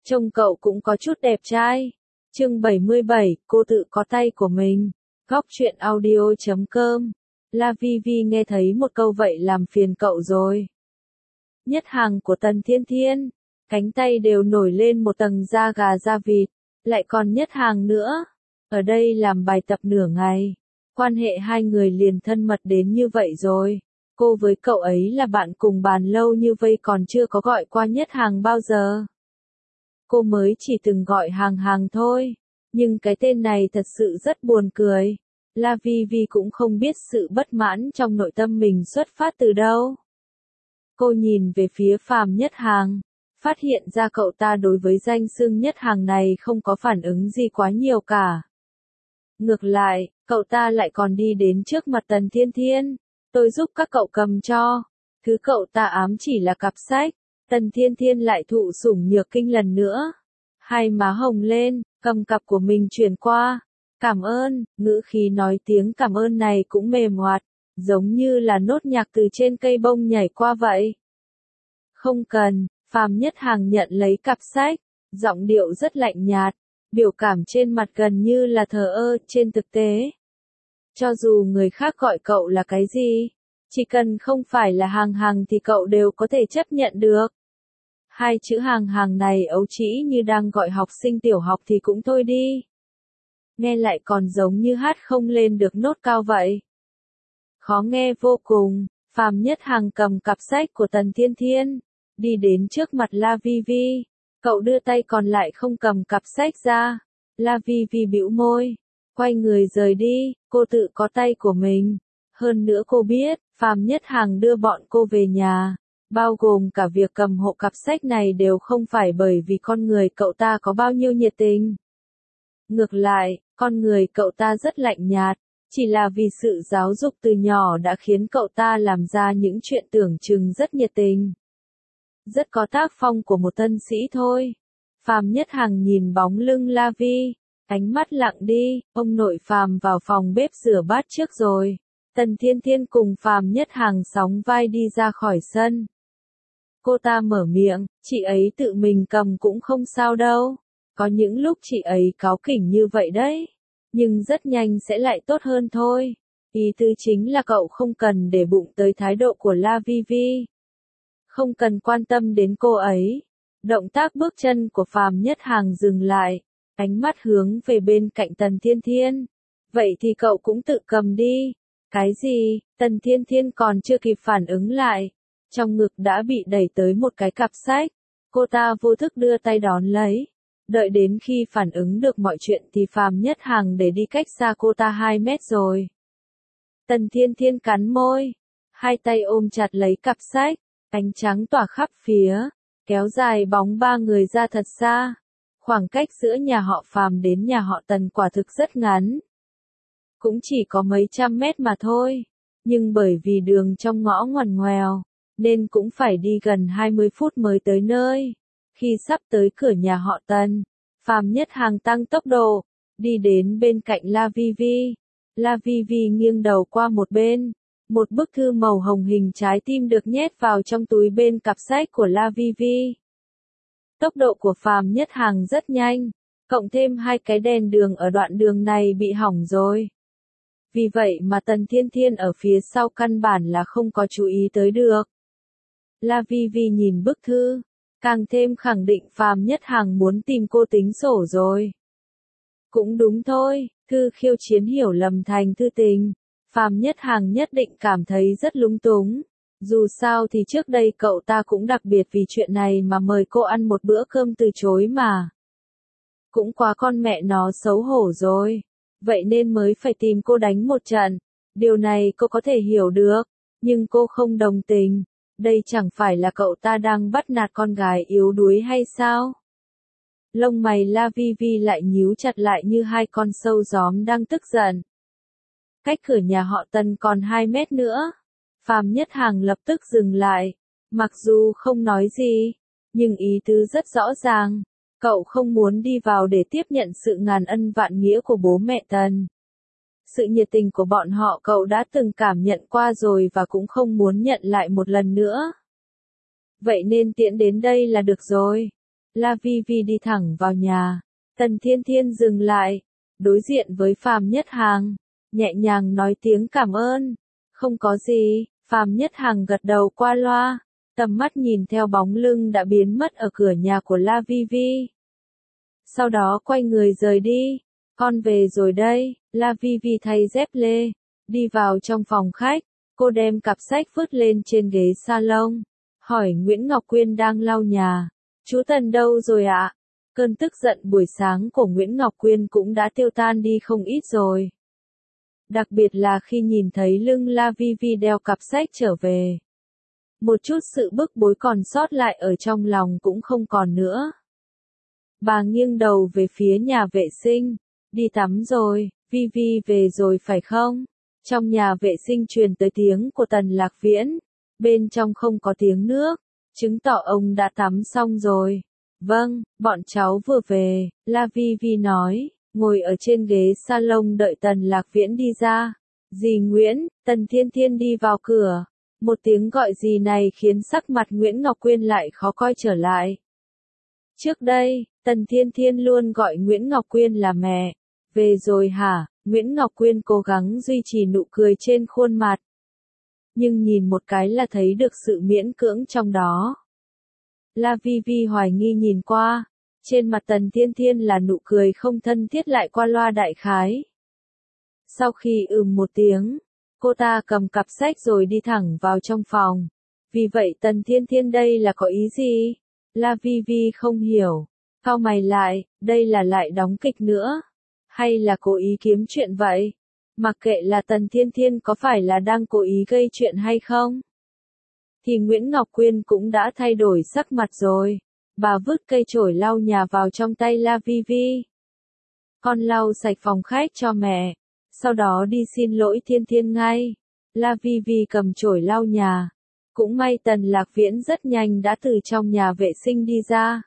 Trông cậu cũng có chút đẹp trai. Chương 77, cô tự có tay của mình. Góc truyện audio.com. La Vi Vi nghe thấy một câu vậy làm phiền cậu rồi. Nhất hàng của Tần Thiên Thiên, cánh tay đều nổi lên một tầng da gà da vịt, lại còn nhất hàng nữa. Ở đây làm bài tập nửa ngày, quan hệ hai người liền thân mật đến như vậy rồi. Cô với cậu ấy là bạn cùng bàn lâu như vây còn chưa có gọi qua nhất hàng bao giờ. Cô mới chỉ từng gọi hàng hàng thôi, nhưng cái tên này thật sự rất buồn cười. La Vi Vi cũng không biết sự bất mãn trong nội tâm mình xuất phát từ đâu. Cô nhìn về phía Phàm Nhất Hàng, phát hiện ra cậu ta đối với danh xưng Nhất Hàng này không có phản ứng gì quá nhiều cả. Ngược lại, cậu ta lại còn đi đến trước mặt Tần Thiên Thiên, tôi giúp các cậu cầm cho. Thứ cậu ta ám chỉ là cặp sách. Tần Thiên Thiên lại thụ sủng nhược kinh lần nữa. Hai má hồng lên, cầm cặp của mình chuyển qua. Cảm ơn, ngữ khí nói tiếng cảm ơn này cũng mềm hoạt, giống như là nốt nhạc từ trên cây bông nhảy qua vậy. Không cần, Phàm Nhất Hàng nhận lấy cặp sách, giọng điệu rất lạnh nhạt, biểu cảm trên mặt gần như là thờ ơ. Trên thực tế, cho dù người khác gọi cậu là cái gì, chỉ cần không phải là hàng hàng thì cậu đều có thể chấp nhận được. Hai chữ hàng hàng này ấu trĩ như đang gọi học sinh tiểu học thì cũng thôi đi. Nghe lại còn giống như hát không lên được nốt cao vậy. Khó nghe vô cùng. Phàm Nhất Hàng cầm cặp sách của Tần Thiên Thiên, đi đến trước mặt La Vi Vi. Cậu đưa tay còn lại không cầm cặp sách ra. La Vi Vi bĩu môi, quay người rời đi. Cô tự có tay của mình. Hơn nữa cô biết, Phàm Nhất Hàng đưa bọn cô về nhà, bao gồm cả việc cầm hộ cặp sách này đều không phải bởi vì con người cậu ta có bao nhiêu nhiệt tình. Ngược lại, con người cậu ta rất lạnh nhạt, chỉ là vì sự giáo dục từ nhỏ đã khiến cậu ta làm ra những chuyện tưởng chừng rất nhiệt tình. Rất có tác phong của một tân sĩ thôi. Phàm Nhất Hàng nhìn bóng lưng La Vi, ánh mắt lặng đi. Ông nội Phàm vào phòng bếp rửa bát trước rồi. Tần Thiên Thiên cùng Phàm Nhất Hàng sóng vai đi ra khỏi sân. Cô ta mở miệng, chị ấy tự mình cầm cũng không sao đâu. Có những lúc chị ấy cáu kỉnh như vậy đấy, nhưng rất nhanh sẽ lại tốt hơn thôi. Ý tứ chính là cậu không cần để bụng tới thái độ của La Vi Vi. Không cần quan tâm đến cô ấy. Động tác bước chân của Phàm Nhất Hàng dừng lại, ánh mắt hướng về bên cạnh Tần Thiên Thiên. Vậy thì cậu cũng tự cầm đi. Cái gì? Tần Thiên Thiên còn chưa kịp phản ứng lại, trong ngực đã bị đẩy tới một cái cặp sách. Cô ta vô thức đưa tay đón lấy. Đợi đến khi phản ứng được mọi chuyện thì Phàm Nhất Hàng để đi cách xa cô ta 2 mét rồi. Tần Thiên Thiên cắn môi, hai tay ôm chặt lấy cặp sách, ánh trắng tỏa khắp phía, kéo dài bóng ba người ra thật xa. Khoảng cách giữa nhà họ Phàm đến nhà họ Tần quả thực rất ngắn. Cũng chỉ có mấy trăm mét mà thôi, nhưng bởi vì đường trong ngõ ngoằn ngoèo, nên cũng phải đi gần 20 phút mới tới nơi. Khi sắp tới cửa nhà họ Tần, Phàm Nhất Hàng tăng tốc độ, đi đến bên cạnh La Vi Vi. La Vi Vi nghiêng đầu qua một bên, một bức thư màu hồng hình trái tim được nhét vào trong túi bên cặp sách của La Vi Vi. Tốc độ của Phàm Nhất Hàng rất nhanh, cộng thêm hai cái đèn đường ở đoạn đường này bị hỏng rồi. Vì vậy mà Tần Thiên Thiên ở phía sau căn bản là không có chú ý tới được. La Vi Vi nhìn bức thư, càng thêm khẳng định Phàm Nhất Hàng muốn tìm cô tính sổ rồi. Cũng đúng thôi, thư khiêu chiến hiểu lầm thành thư tình. Phàm Nhất Hàng nhất định cảm thấy rất lúng túng. Dù sao thì trước đây cậu ta cũng đặc biệt vì chuyện này mà mời cô ăn một bữa cơm từ chối mà. Cũng quá con mẹ nó xấu hổ rồi. Vậy nên mới phải tìm cô đánh một trận. Điều này cô có thể hiểu được, nhưng cô không đồng tình. Đây chẳng phải là cậu ta đang bắt nạt con gái yếu đuối hay sao? Lông mày La Vi Vi lại nhíu chặt lại như hai con sâu gióm đang tức giận. Cách cửa nhà họ Tần còn 2 mét nữa. Phàm Nhất Hàng lập tức dừng lại. Mặc dù không nói gì, nhưng ý tứ rất rõ ràng. Cậu không muốn đi vào để tiếp nhận sự ngàn ân vạn nghĩa của bố mẹ Tần. Sự nhiệt tình của bọn họ cậu đã từng cảm nhận qua rồi và cũng không muốn nhận lại một lần nữa. Vậy nên tiễn đến đây là được rồi. La Vi Vi đi thẳng vào nhà. Tần Thiên Thiên dừng lại, đối diện với Phàm Nhất Hàng, nhẹ nhàng nói tiếng cảm ơn. Không có gì, Phàm Nhất Hàng gật đầu qua loa, tầm mắt nhìn theo bóng lưng đã biến mất ở cửa nhà của La Vi Vi. Sau đó quay người rời đi. Con về rồi đây, La Vi Vi thay dép lê, đi vào trong phòng khách, cô đem cặp sách vứt lên trên ghế salon, hỏi Nguyễn Ngọc Quyên đang lau nhà. Chú Tần đâu rồi ạ? Cơn tức giận buổi sáng của Nguyễn Ngọc Quyên cũng đã tiêu tan đi không ít rồi. Đặc biệt là khi nhìn thấy lưng La Vi Vi đeo cặp sách trở về. Một chút sự bức bối còn sót lại ở trong lòng cũng không còn nữa. Bà nghiêng đầu về phía nhà vệ sinh. Đi tắm rồi, Vi Vi về rồi phải không? Trong nhà vệ sinh truyền tới tiếng của Tần Lạc Viễn. Bên trong không có tiếng nước, chứng tỏ ông đã tắm xong rồi. Vâng, bọn cháu vừa về, La Vi Vi nói, ngồi ở trên ghế salon đợi Tần Lạc Viễn đi ra. Dì Nguyễn, Tần Thiên Thiên đi vào cửa. Một tiếng gọi dì này khiến sắc mặt Nguyễn Ngọc Quyên lại khó coi trở lại. Trước đây, Tần Thiên Thiên luôn gọi Nguyễn Ngọc Quyên là mẹ. Về rồi hả? Nguyễn Ngọc Quyên cố gắng duy trì nụ cười trên khuôn mặt. Nhưng nhìn một cái là thấy được sự miễn cưỡng trong đó. La Vi Vi hoài nghi nhìn qua. Trên mặt Tần Thiên Thiên là nụ cười không thân thiết lại qua loa đại khái. Sau khi một tiếng, cô ta cầm cặp sách rồi đi thẳng vào trong phòng. Vì vậy Tần Thiên Thiên đây là có ý gì? La Vi Vi không hiểu. Cau mày lại, đây là lại đóng kịch nữa. Hay là cố ý kiếm chuyện vậy? Mặc kệ là Tần Thiên Thiên có phải là đang cố ý gây chuyện hay không? Thì Nguyễn Ngọc Quyên cũng đã thay đổi sắc mặt rồi. Bà vứt cây chổi lau nhà vào trong tay La Vi Vi. Con lau sạch phòng khách cho mẹ. Sau đó đi xin lỗi Thiên Thiên ngay. La Vi Vi cầm chổi lau nhà. Cũng may Tần Lạc Viễn rất nhanh đã từ trong nhà vệ sinh đi ra.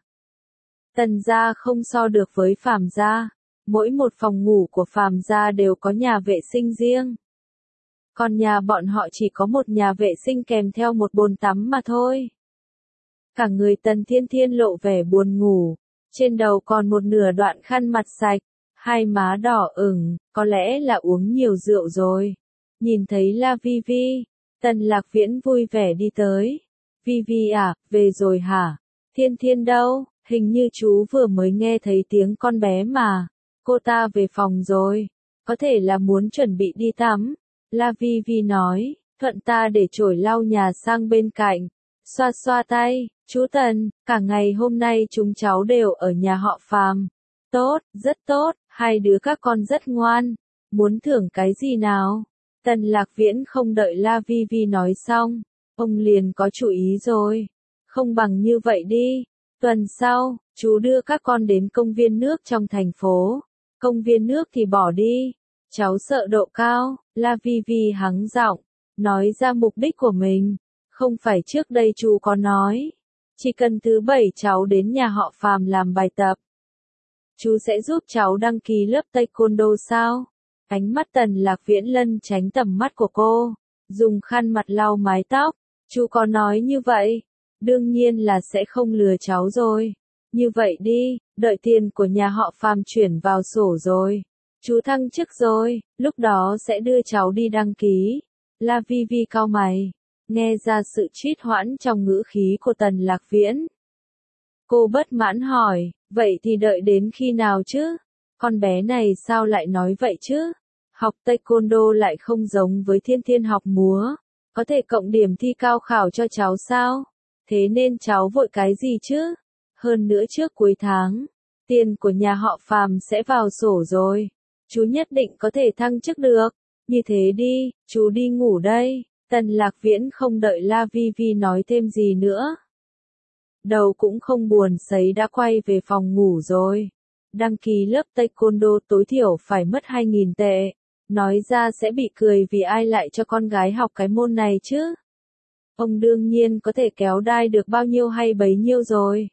Tần gia không so được với Phàm gia. Mỗi một phòng ngủ của Phàm gia đều có nhà vệ sinh riêng. Còn nhà bọn họ chỉ có một nhà vệ sinh kèm theo một bồn tắm mà thôi. Cả người Tần Thiên Thiên lộ vẻ buồn ngủ. Trên đầu còn một nửa đoạn khăn mặt sạch. Hai má đỏ ửng, có lẽ là uống nhiều rượu rồi. Nhìn thấy La Vi Vi, Tần Lạc Viễn vui vẻ đi tới. Vi Vi à, về rồi hả? Thiên Thiên đâu? Hình như chú vừa mới nghe thấy tiếng con bé mà. Cô ta về phòng rồi. Có thể là muốn chuẩn bị đi tắm. La Vi Vi nói, thuận ta để chổi lau nhà sang bên cạnh. Xoa xoa tay, chú Tần, cả ngày hôm nay chúng cháu đều ở nhà họ Phàm. Tốt, rất tốt, hai đứa các con rất ngoan. Muốn thưởng cái gì nào? Tần Lạc Viễn không đợi La Vi Vi nói xong. Ông liền có chủ ý rồi. Không bằng như vậy đi. Tuần sau, chú đưa các con đến công viên nước trong thành phố. Công viên nước thì bỏ đi. Cháu sợ độ cao. La Vi Vi hắng giọng, nói ra mục đích của mình. Không phải trước đây chú có nói. Chỉ cần thứ 7 cháu đến nhà họ Phàm làm bài tập. Chú sẽ giúp cháu đăng ký lớp taekwondo sao? Ánh mắt Tần Lạc Viễn lân tránh tầm mắt của cô. Dùng khăn mặt lau mái tóc. Chú có nói như vậy. Đương nhiên là sẽ không lừa cháu rồi. Như vậy đi, đợi tiền của nhà họ Phàm chuyển vào sổ rồi. Chú thăng chức rồi, lúc đó sẽ đưa cháu đi đăng ký. La Vi Vi cau mày. Nghe ra sự trít hoãn trong ngữ khí của Tần Lạc Viễn. Cô bất mãn hỏi, vậy thì đợi đến khi nào chứ? Con bé này sao lại nói vậy chứ? Học taekwondo lại không giống với Thiên Thiên học múa. Có thể cộng điểm thi cao khảo cho cháu sao? Thế nên cháu vội cái gì chứ? Hơn nữa trước cuối tháng, tiền của nhà họ Phàm sẽ vào sổ rồi. Chú nhất định có thể thăng chức được. Như thế đi, chú đi ngủ đây. Tần Lạc Viễn không đợi La Vi Vi nói thêm gì nữa. Đầu cũng không buồn sấy đã quay về phòng ngủ rồi. Đăng ký lớp taekwondo tối thiểu phải mất 2.000 tệ. Nói ra sẽ bị cười vì ai lại cho con gái học cái môn này chứ. Ông đương nhiên có thể kéo đai được bao nhiêu hay bấy nhiêu rồi.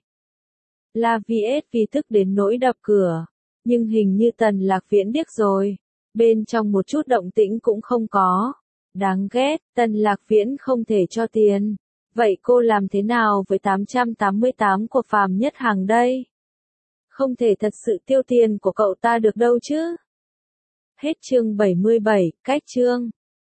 La VS vì tức đến nỗi đập cửa. Nhưng hình như Tần Lạc Viễn điếc rồi. Bên trong một chút động tĩnh cũng không có. Đáng ghét, Tần Lạc Viễn không thể cho tiền. Vậy cô làm thế nào với 888 của Phàm Nhất Hàng đây? Không thể thật sự tiêu tiền của cậu ta được đâu chứ. Hết chương 77, cách chương.